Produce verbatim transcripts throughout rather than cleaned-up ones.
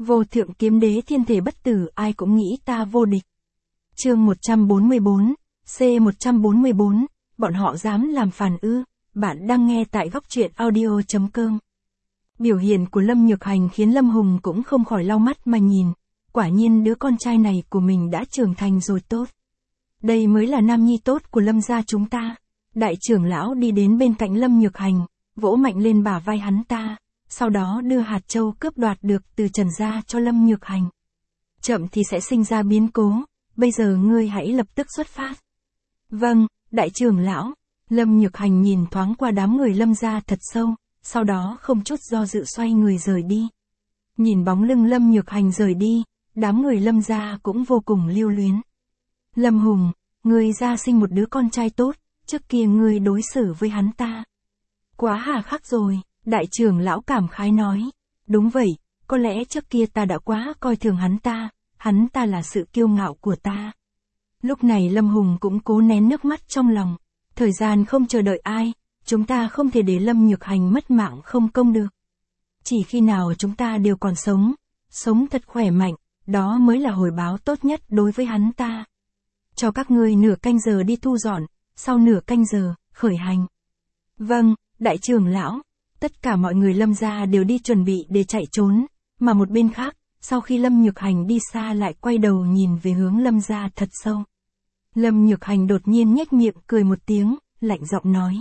Vô thượng kiếm đế thiên thể bất tử, ai cũng nghĩ ta vô địch. Chương một trăm bốn mươi bốn, C một trăm bốn mươi bốn, bọn họ dám làm phản ư? Bạn đang nghe tại góc truyện audio chấm com. Biểu hiện của Lâm Nhược Hành khiến Lâm Hùng cũng không khỏi lau mắt mà nhìn, quả nhiên đứa con trai này của mình đã trưởng thành rồi tốt. Đây mới là nam nhi tốt của Lâm gia chúng ta. Đại trưởng lão đi đến bên cạnh Lâm Nhược Hành, vỗ mạnh lên bả vai hắn ta, sau đó đưa hạt châu cướp đoạt được từ Trần gia cho Lâm Nhược Hành. Chậm thì sẽ sinh ra biến cố, bây giờ ngươi hãy lập tức xuất phát. Vâng, đại trưởng lão. Lâm Nhược Hành nhìn thoáng qua đám người Lâm gia thật sâu, sau đó không chút do dự xoay người rời đi. Nhìn bóng lưng Lâm Nhược Hành rời đi, đám người Lâm gia cũng vô cùng lưu luyến. Lâm Hùng, ngươi gia sinh một đứa con trai tốt, trước kia ngươi đối xử với hắn ta quá hà khắc rồi, đại trưởng lão cảm khái nói. Đúng vậy, có lẽ trước kia ta đã quá coi thường hắn ta, hắn ta là sự kiêu ngạo của ta. Lúc này Lâm Hùng cũng cố nén nước mắt trong lòng. Thời gian không chờ đợi ai, chúng ta không thể để Lâm Nhược Hành mất mạng không công được. Chỉ khi nào chúng ta đều còn sống, sống thật khỏe mạnh, đó mới là hồi báo tốt nhất đối với hắn ta. Cho các ngươi nửa canh giờ đi thu dọn, sau nửa canh giờ, khởi hành. Vâng, đại trưởng lão. Tất cả mọi người Lâm gia đều đi chuẩn bị để chạy trốn, mà một bên khác, sau khi Lâm Nhược Hành đi xa lại quay đầu nhìn về hướng Lâm gia thật sâu. Lâm Nhược Hành đột nhiên nhếch miệng cười một tiếng, lạnh giọng nói.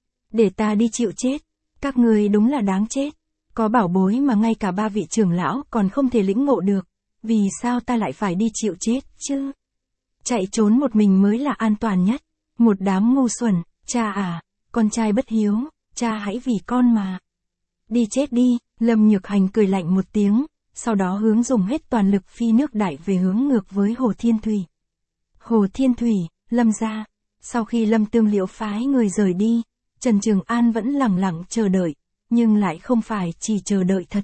Để ta đi chịu chết, các ngươi đúng là đáng chết. Có bảo bối mà ngay cả ba vị trưởng lão còn không thể lĩnh ngộ được, vì sao ta lại phải đi chịu chết chứ? Chạy trốn một mình mới là an toàn nhất. Một đám ngu xuẩn, cha à, con trai bất hiếu, cha hãy vì con mà. Đi chết đi, Lâm Nhược Hành cười lạnh một tiếng, sau đó hướng dùng hết toàn lực phi nước đại về hướng ngược với Hồ Thiên Thủy. Hồ Thiên Thủy, Lâm gia. Sau khi Lâm Tương Liễu phái người rời đi, Trần Trường An vẫn lẳng lặng chờ đợi, nhưng lại không phải chỉ chờ đợi thật.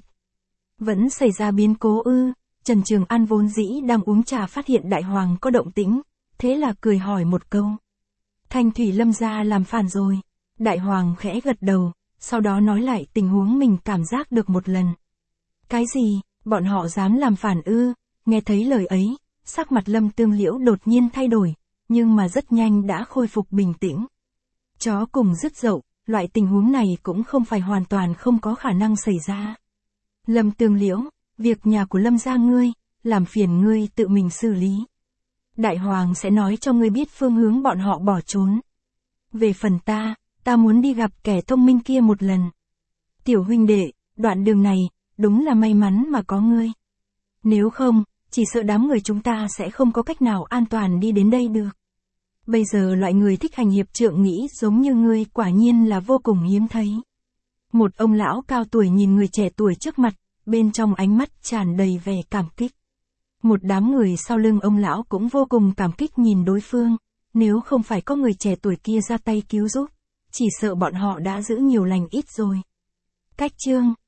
Vẫn xảy ra biến cố ư? Trần Trường An vốn dĩ đang uống trà phát hiện đại hoàng có động tĩnh, thế là cười hỏi một câu. Thanh thủy Lâm gia làm phản rồi. Đại hoàng khẽ gật đầu, sau đó nói lại tình huống mình cảm giác được một lần. Cái gì, bọn họ dám làm phản ư? Nghe thấy lời ấy, sắc mặt Lâm Tương Liễu đột nhiên thay đổi, nhưng mà rất nhanh đã khôi phục bình tĩnh. Chó cùng rứt dậu, loại tình huống này cũng không phải hoàn toàn không có khả năng xảy ra. Lâm Tương Liễu, việc nhà của Lâm gia ngươi, làm phiền ngươi tự mình xử lý. Đại hoàng sẽ nói cho ngươi biết phương hướng bọn họ bỏ trốn. Về phần ta, ta muốn đi gặp kẻ thông minh kia một lần. Tiểu huynh đệ, đoạn đường này, đúng là may mắn mà có ngươi. Nếu không, chỉ sợ đám người chúng ta sẽ không có cách nào an toàn đi đến đây được. Bây giờ loại người thích hành hiệp trượng nghĩ giống như ngươi quả nhiên là vô cùng hiếm thấy. Một ông lão cao tuổi nhìn người trẻ tuổi trước mặt, bên trong ánh mắt tràn đầy vẻ cảm kích. Một đám người sau lưng ông lão cũng vô cùng cảm kích nhìn đối phương, nếu không phải có người trẻ tuổi kia ra tay cứu giúp, chỉ sợ bọn họ đã giữ nhiều lành ít rồi. Cách chương